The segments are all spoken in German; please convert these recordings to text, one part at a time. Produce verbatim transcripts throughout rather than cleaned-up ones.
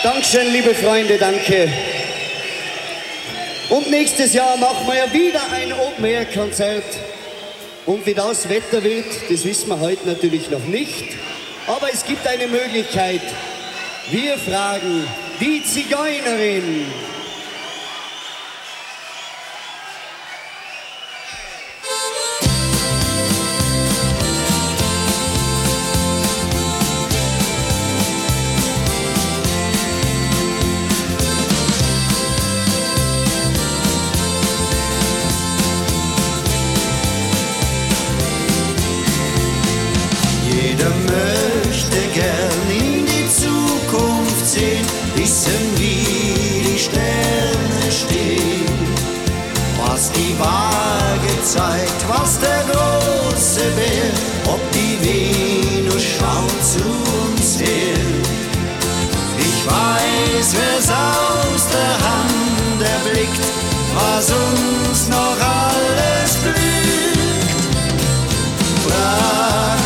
Dankeschön, liebe Freunde, danke. Und nächstes Jahr machen wir ja wieder ein Open-Air-Konzert. Und wie das Wetter wird, das wissen wir heute natürlich noch nicht. Aber es gibt eine Möglichkeit. Wir fragen die Zigeunerin. Jeder möchte gern in die Zukunft sehen, wissen, wie die Sterne stehen. Was die Waage zeigt, was der große Bär, ob die Venus schaut zu uns her. Ich weiß, wer's aus der Hand erblickt, was uns noch alles blüht. Frag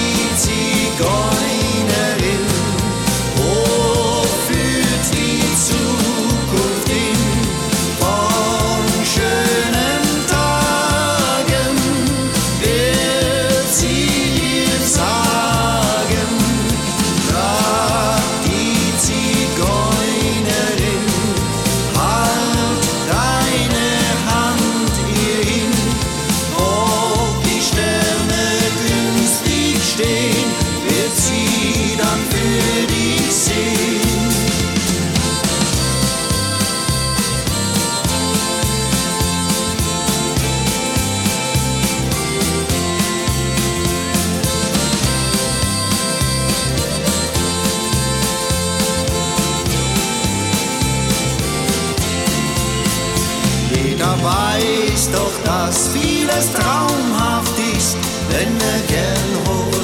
Zigeunerin, wo führt die Zukunft hin? Von schönen Tagen wird sie dir sagen. Frag die Zigeunerin, halt deine Hand ihr hin, ob die Sterne günstig stehen, wird sie dann für dich sehen. Jeder weiß doch, dass vieles traumhaft ist, wenn er gern hoch